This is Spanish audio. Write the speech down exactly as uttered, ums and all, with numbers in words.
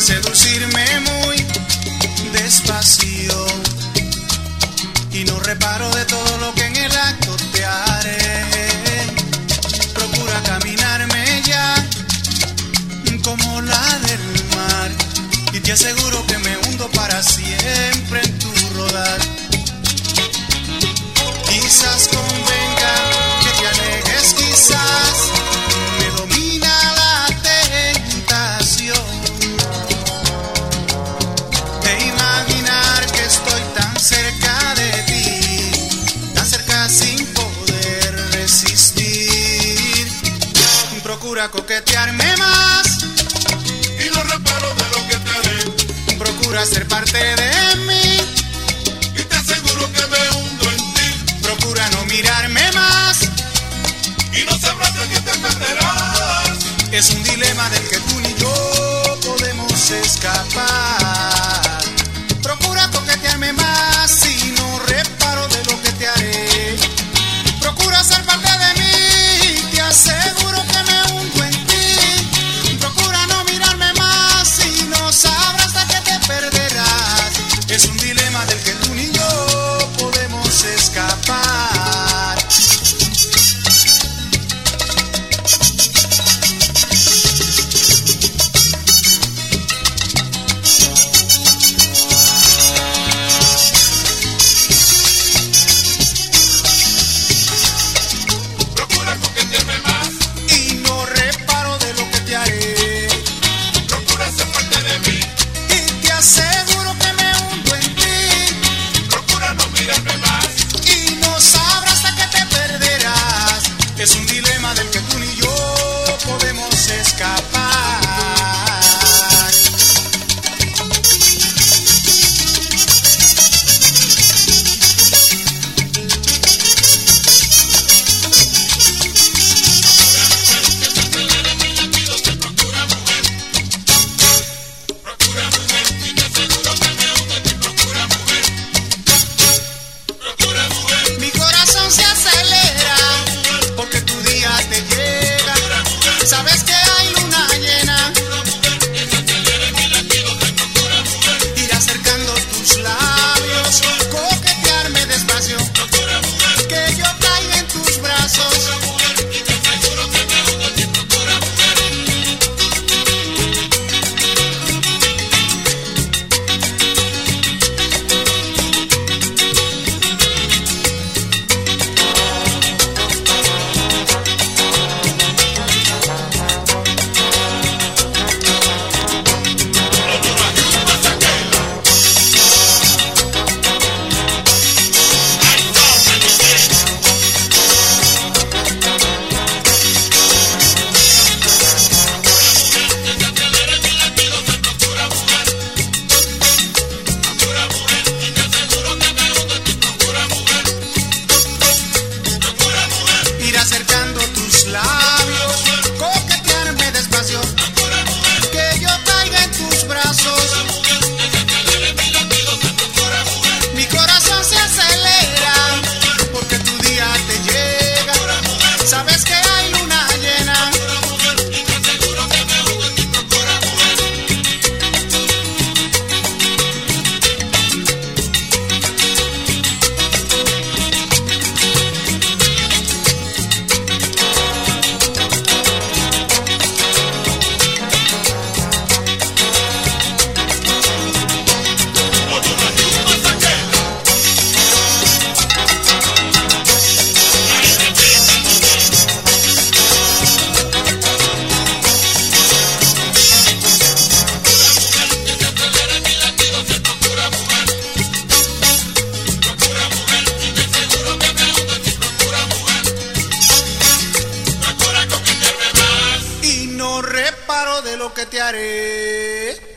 seducirme muy despacio y no reparo de todo lo que en el acto te haré. Procura caminarme ya como la del mar y te aseguro que me hundo para siempre en tu rodar. Quizás convenga que te alejes, quizás me domina la tentación de imaginar que estoy tan cerca de ti, tan cerca sin poder resistir. Procura coquetearme más y no reparo de lo que te haré. Procura ser parte de mí y te aseguro que me hundo en ti. Procura no mirarme más y no sabrás de quién te perderás. Es un dilema del que tú ni yo podemos escapar. Procura coquetearme más y no reparo de lo que te haré. Procura ser parte de mí y te aseguro que me hundo en ti. Procura no mirarme más y no sabrás de qué te perderás. Es un dilema del que tú ni yo podemos escapar. Procura coquetearme más Y no reparo de lo que te haré. Procura ser parte de mí Y te aseguro que me hundo en ti. Procura no mirarme más Y no sabrás de qué te perderás. Es un dilema del que tú ni yo podemos escapar. Procura mujer y te aseguro que me hundo en ti. Procura mujer, procura mujer, Mi corazón se acelera porque tu día te llega. Sabes que hay luna llena. Ir acercando tus labios, coquetearme despacio, que yo caiga en tus brazos. Ir acercando tus labios, coquetearme despacio, que yo caiga en tus brazos. Mi corazón se acelera porque tu día te llega. Sabes que hay luna llena. Y no reparo de lo que te haré.